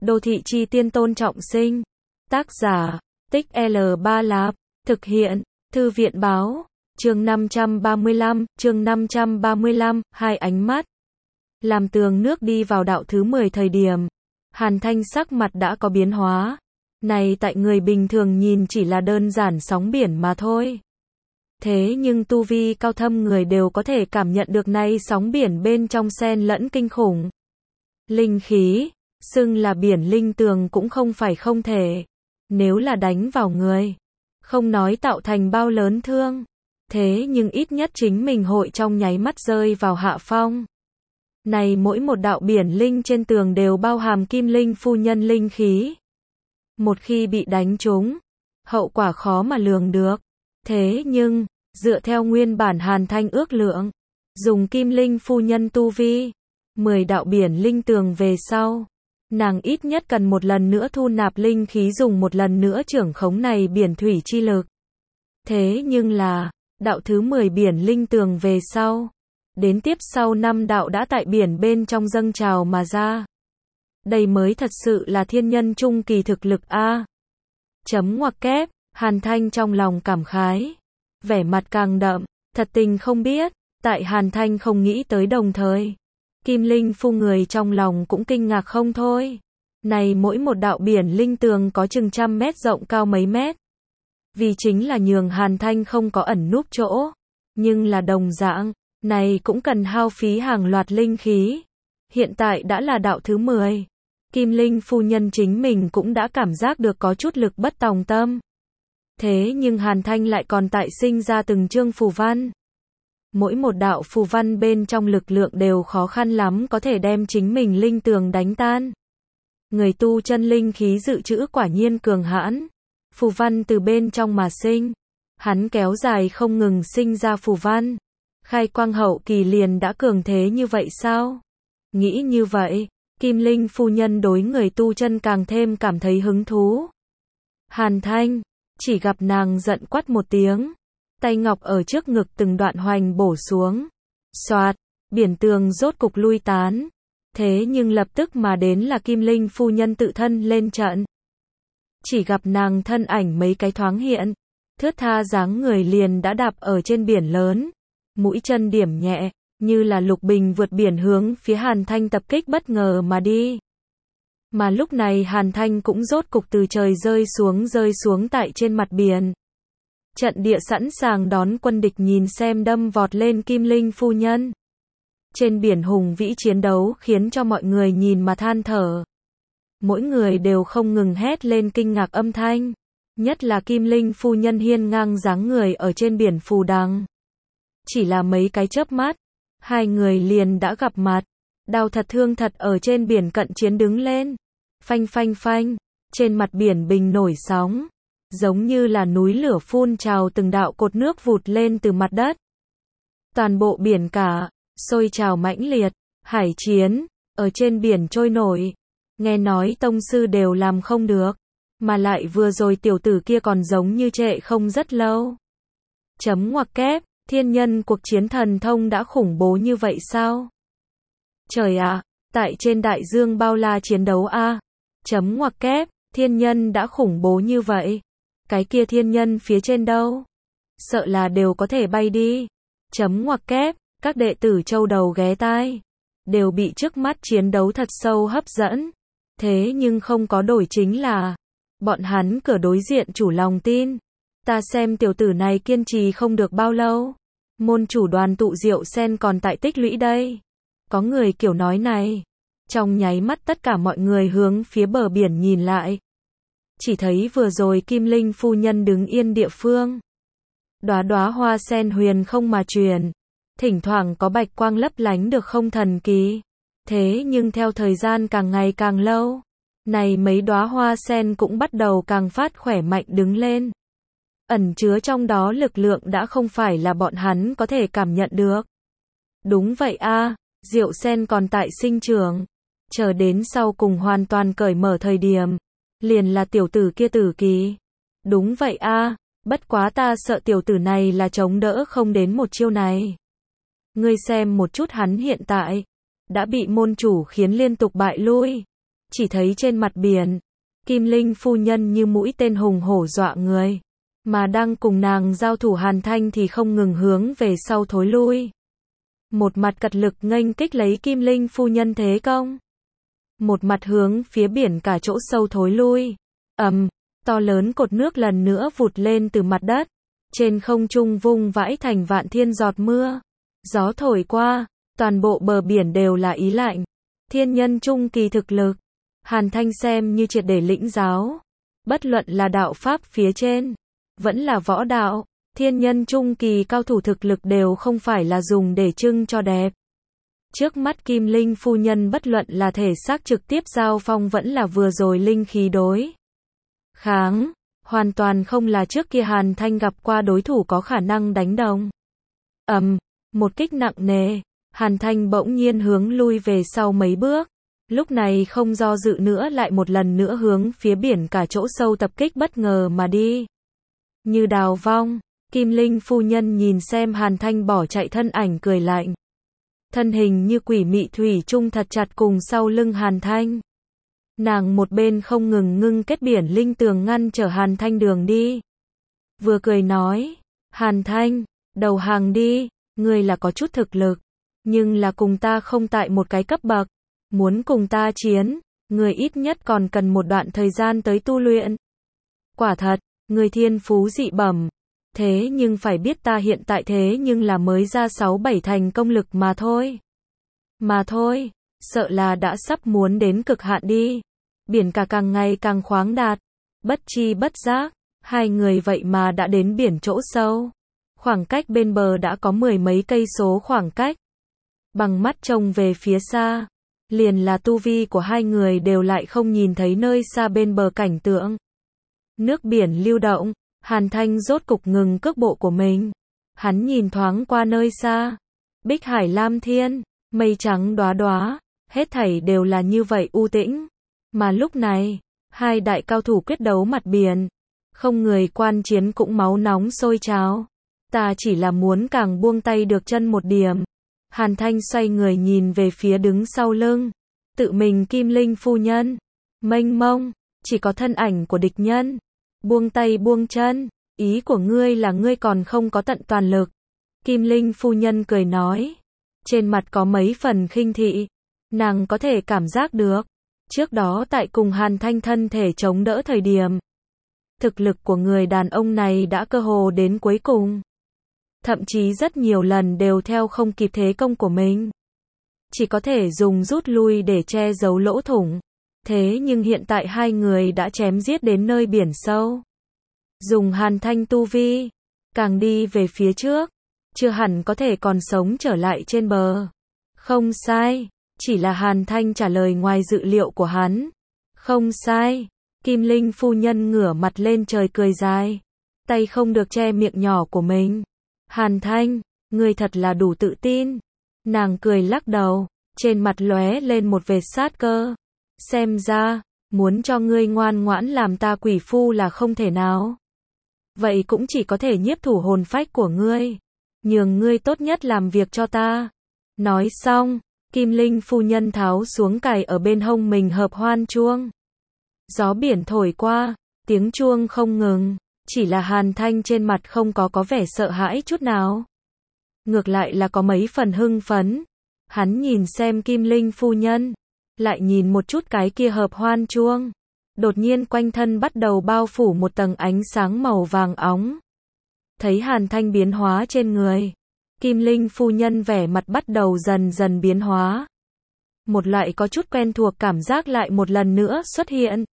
Đô thị chi tiên Tôn Trọng Sinh. Tác giả, Tích L3 Lạp. Thực hiện, Thư viện báo. Chương 535, hai ánh mắt. Làm tường nước đi vào đạo thứ 10 thời điểm. Hàn Thanh sắc mặt đã có biến hóa. Này tại người bình thường nhìn chỉ là đơn giản sóng biển mà thôi. Thế nhưng tu vi cao thâm người đều có thể cảm nhận được này sóng biển bên trong xen lẫn kinh khủng. Linh khí, xưng là biển linh tường cũng không phải không thể. Nếu là đánh vào người, không nói tạo thành bao lớn thương. Thế nhưng ít nhất chính mình hội trong nháy mắt rơi vào hạ phong. Này mỗi một đạo biển linh trên tường đều bao hàm kim linh phu nhân linh khí. Một khi bị đánh trúng, hậu quả khó mà lường được. Thế nhưng, dựa theo nguyên bản Hàn Thanh ước lượng, dùng kim linh phu nhân tu vi, 10 đạo biển linh tường về sau, nàng ít nhất cần một lần nữa thu nạp linh khí dùng một lần nữa trưởng khống này biển thủy chi lực. Thế nhưng là, đạo thứ 10 biển linh tường về sau, đến tiếp sau 5 đạo đã tại biển bên trong dâng trào mà ra. Đây mới thật sự là thiên nhân trung kỳ thực lực a. Chấm ngoặc kép, Hàn Thanh trong lòng cảm khái, vẻ mặt càng đậm, thật tình không biết, tại Hàn Thanh không nghĩ tới đồng thời, Kim Linh phu người trong lòng cũng kinh ngạc không thôi. Này mỗi một đạo biển linh tường có chừng trăm mét rộng cao mấy mét. Vì chính là nhường Hàn Thanh không có ẩn núp chỗ, nhưng là đồng dạng, này cũng cần hao phí hàng loạt linh khí. Hiện tại đã là đạo thứ 10. Kim Linh phu nhân chính mình cũng đã cảm giác được có chút lực bất tòng tâm. Thế nhưng Hàn Thanh lại còn tại sinh ra từng chương phù văn. Mỗi một đạo phù văn bên trong lực lượng đều khó khăn lắm có thể đem chính mình linh tường đánh tan. Người tu chân linh khí dự trữ quả nhiên cường hãn. Phù văn từ bên trong mà sinh. Hắn kéo dài không ngừng sinh ra phù văn. Khai quang hậu kỳ liền đã cường thế như vậy sao? Nghĩ như vậy, Kim Linh phu nhân đối người tu chân càng thêm cảm thấy hứng thú. Hàn Thanh, chỉ gặp nàng giận quát một tiếng. Tay ngọc ở trước ngực từng đoạn hoành bổ xuống. Xoạt, biển tường rốt cục lui tán. Thế nhưng lập tức mà đến là Kim Linh phu nhân tự thân lên trận. Chỉ gặp nàng thân ảnh mấy cái thoáng hiện. Thướt tha dáng người liền đã đạp ở trên biển lớn. Mũi chân điểm nhẹ, như là lục bình vượt biển hướng phía Hàn Thanh tập kích bất ngờ mà đi. Mà lúc này Hàn Thanh cũng rốt cục từ trời rơi xuống tại trên mặt biển. Trận địa sẵn sàng đón quân địch nhìn xem đâm vọt lên Kim Linh phu nhân. Trên biển hùng vĩ chiến đấu khiến cho mọi người nhìn mà than thở. Mỗi người đều không ngừng hét lên kinh ngạc âm thanh. Nhất là Kim Linh phu nhân hiên ngang dáng người ở trên biển phù đằng. Chỉ là mấy cái chớp mắt, hai người liền đã gặp mặt. Đau thật thương thật ở trên biển cận chiến đứng lên. Phanh phanh phanh, trên mặt biển bình nổi sóng. Giống như là núi lửa phun trào từng đạo cột nước vụt lên từ mặt đất. Toàn bộ biển cả, sôi trào mãnh liệt, hải chiến, ở trên biển trôi nổi. Nghe nói tông sư đều làm không được, mà lại vừa rồi tiểu tử kia còn giống như trệ không rất lâu. Chấm ngoặc kép, thiên nhân cuộc chiến thần thông đã khủng bố như vậy sao? Trời ạ, tại trên đại dương bao la chiến đấu a. Chấm ngoặc kép, thiên nhân đã khủng bố như vậy. Cái kia thiên nhân phía trên đâu? Sợ là đều có thể bay đi. Chấm ngoặc kép, các đệ tử châu đầu ghé tai. Đều bị trước mắt chiến đấu thật sâu hấp dẫn. Thế nhưng không có đổi chính là bọn hắn cửa đối diện chủ lòng tin. Ta xem tiểu tử này kiên trì không được bao lâu. Môn chủ đoàn tụ rượu sen còn tại tích lũy đây. Có người kiểu nói này. Trong nháy mắt tất cả mọi người hướng phía bờ biển nhìn lại. Chỉ thấy vừa rồi Kim Linh phu nhân đứng yên địa phương. Đóa đóa hoa sen huyền không mà truyền. Thỉnh thoảng có bạch quang lấp lánh được không thần kỳ. Thế nhưng theo thời gian càng ngày càng lâu, này mấy đóa hoa sen cũng bắt đầu càng phát khỏe mạnh đứng lên. Ẩn chứa trong đó lực lượng đã không phải là bọn hắn có thể cảm nhận được. Đúng vậy a, rượu sen còn tại sinh trưởng. Chờ đến sau cùng hoàn toàn cởi mở thời điểm. Liền là tiểu tử kia tử kỳ. Đúng vậy a, bất quá ta sợ tiểu tử này là chống đỡ không đến một chiêu này. Ngươi xem một chút hắn hiện tại. Đã bị môn chủ khiến liên tục bại lui. chỉ thấy trên mặt biển, Kim Linh phu nhân như mũi tên hùng hổ dọa người. Mà đang cùng nàng giao thủ Hàn Thanh thì không ngừng hướng về sau thối lui. Một mặt cật lực nghênh kích lấy Kim Linh phu nhân thế công. Một mặt hướng phía biển cả chỗ sâu thối lui. To lớn cột nước lần nữa vụt lên từ mặt đất. Trên không trung vung vãi thành vạn thiên giọt mưa. Gió thổi qua, toàn bộ bờ biển đều là ý lạnh. Thiên nhân trung kỳ thực lực. Hàn Thanh xem như triệt để lĩnh giáo. Bất luận là đạo pháp phía trên, vẫn là võ đạo, thiên nhân trung kỳ cao thủ thực lực đều không phải là dùng để trưng cho đẹp. Trước mắt Kim Linh phu nhân bất luận là thể xác trực tiếp giao phong vẫn là vừa rồi linh khí đối kháng, hoàn toàn không là trước kia Hàn Thanh gặp qua đối thủ có khả năng đánh đồng. Một kích nặng nề, Hàn Thanh bỗng nhiên hướng lui về sau mấy bước. Lúc này không do dự nữa lại một lần nữa hướng phía biển cả chỗ sâu tập kích bất ngờ mà đi. Như đào vong, Kim Linh phu nhân nhìn xem Hàn Thanh bỏ chạy thân ảnh cười lạnh. Thân hình như quỷ mị thủy chung thật chặt cùng sau lưng Hàn Thanh. Nàng một bên không ngừng ngưng kết biển linh tường ngăn trở Hàn Thanh đường đi. Vừa cười nói, Hàn Thanh, đầu hàng đi, ngươi là có chút thực lực, nhưng là cùng ta không tại một cái cấp bậc. Muốn cùng ta chiến, người ít nhất còn cần một đoạn thời gian tới tu luyện. Quả thật, người thiên phú dị bẩm. Thế nhưng phải biết ta hiện tại thế nhưng là mới ra 6-7 thành công lực mà thôi. Sợ là đã sắp muốn đến cực hạn đi. Biển cả càng ngày càng khoáng đạt. Bất chi bất giác, hai người vậy mà đã đến biển chỗ sâu. Khoảng cách bên bờ đã có 10 mấy cây số khoảng cách. Bằng mắt trông về phía xa, liền là tu vi của hai người đều lại không nhìn thấy nơi xa bên bờ cảnh tượng. Nước biển lưu động, Hàn Thanh rốt cục ngừng cước bộ của mình. Hắn nhìn thoáng qua nơi xa. Bích hải lam thiên, mây trắng đóa đóa, hết thảy đều là như vậy u tĩnh. Mà lúc này, hai đại cao thủ quyết đấu mặt biển. Không người quan chiến cũng máu nóng sôi trào. Ta chỉ là muốn càng buông tay được chân một điểm. Hàn Thanh xoay người nhìn về phía đứng sau lưng. Tự mình Kim Linh phu nhân. Mênh mông, chỉ có thân ảnh của địch nhân. Buông tay buông chân, ý của ngươi là ngươi còn không có tận toàn lực. Kim Linh phu nhân cười nói. Trên mặt có mấy phần khinh thị. Nàng có thể cảm giác được. Trước đó tại cùng Hàn Thanh thân thể chống đỡ thời điểm. Thực lực của người đàn ông này đã cơ hồ đến cuối cùng. Thậm chí rất nhiều lần đều theo không kịp thế công của mình. Chỉ có thể dùng rút lui để che giấu lỗ thủng. Thế nhưng hiện tại hai người đã chém giết đến nơi biển sâu. Dùng Hàn Thanh tu vi, càng đi về phía trước, chưa hẳn có thể còn sống trở lại trên bờ. Không sai, chỉ là Hàn Thanh trả lời ngoài dự liệu của hắn. Không sai, Kim Linh phu nhân ngửa mặt lên trời cười dài. Tay không được che miệng nhỏ của mình. Hàn Thanh, ngươi thật là đủ tự tin. Nàng cười lắc đầu, trên mặt lóe lên một vệt sát cơ. Xem ra, muốn cho ngươi ngoan ngoãn làm ta quỷ phu là không thể nào. Vậy cũng chỉ có thể nhiếp thủ hồn phách của ngươi. Nhường ngươi tốt nhất làm việc cho ta. Nói xong, Kim Linh phu nhân tháo xuống cài ở bên hông mình hợp hoan chuông. Gió biển thổi qua, tiếng chuông không ngừng. Chỉ là Hàn Thanh trên mặt không có vẻ sợ hãi chút nào. Ngược lại là có mấy phần hưng phấn. Hắn nhìn xem Kim Linh phu nhân. Lại nhìn một chút cái kia hợp hoan chuông. Đột nhiên quanh thân bắt đầu bao phủ một tầng ánh sáng màu vàng óng. Thấy Hàn Thanh biến hóa trên người. Kim Linh phu nhân vẻ mặt bắt đầu dần dần biến hóa. Một loại có chút quen thuộc cảm giác lại một lần nữa xuất hiện.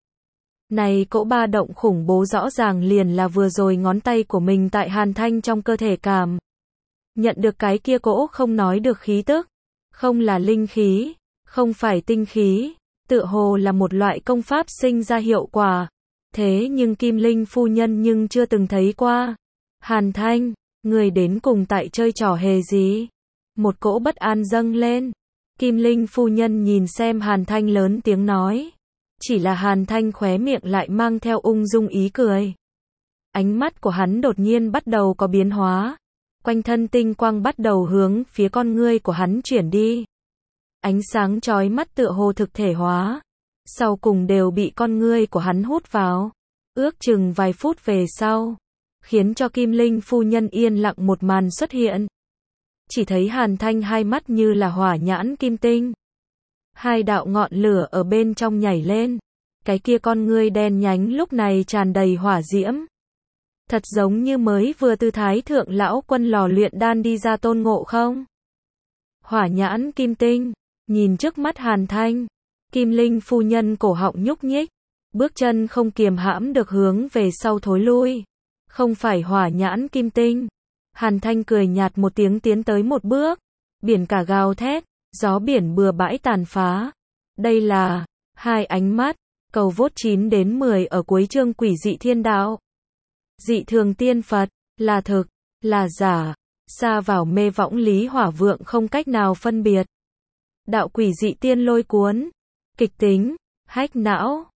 Này cỗ ba động khủng bố rõ ràng liền là vừa rồi ngón tay của mình tại Hàn Thanh trong cơ thể cảm. Nhận được cái kia cỗ không nói được khí tức. Không là linh khí, không phải tinh khí, tựa hồ là một loại công pháp sinh ra hiệu quả. Thế nhưng Kim Linh phu nhân nhưng chưa từng thấy qua. Hàn Thanh, người đến cùng tại chơi trò hề gì? Một cỗ bất an dâng lên. Kim Linh phu nhân nhìn xem Hàn Thanh lớn tiếng nói. Chỉ là Hàn Thanh khóe miệng lại mang theo ung dung ý cười. Ánh mắt của hắn đột nhiên bắt đầu có biến hóa. Quanh thân tinh quang bắt đầu hướng phía con ngươi của hắn chuyển đi. Ánh sáng chói mắt tựa hồ thực thể hóa. sau cùng đều bị con ngươi của hắn hút vào. Ước chừng vài phút về sau, khiến cho Kim Linh phu nhân yên lặng một màn xuất hiện. Chỉ thấy Hàn Thanh hai mắt như là hỏa nhãn kim tinh. Hai đạo ngọn lửa ở bên trong nhảy lên. Cái kia con ngươi đen nhánh lúc này tràn đầy hỏa diễm. Thật giống như mới vừa từ Thái Thượng Lão Quân lò luyện đan đi ra Tôn Ngộ Không. Hỏa nhãn kim tinh, nhìn trước mắt Hàn Thanh, Kim Linh phu nhân cổ họng nhúc nhích, bước chân không kiềm hãm được hướng về sau thối lui. Không phải hỏa nhãn kim tinh. Hàn Thanh cười nhạt một tiếng tiến tới một bước, biển cả gào thét, gió biển bừa bãi tàn phá. Đây là hai ánh mắt, cầu vốt 9 đến 10 ở cuối chương Quỷ dị thiên đạo. Dị thường tiên Phật, là thực, là giả, xa vào mê võng Lý Hỏa Vượng không cách nào phân biệt. Đạo quỷ dị tiên lôi cuốn, kịch tính, hách não.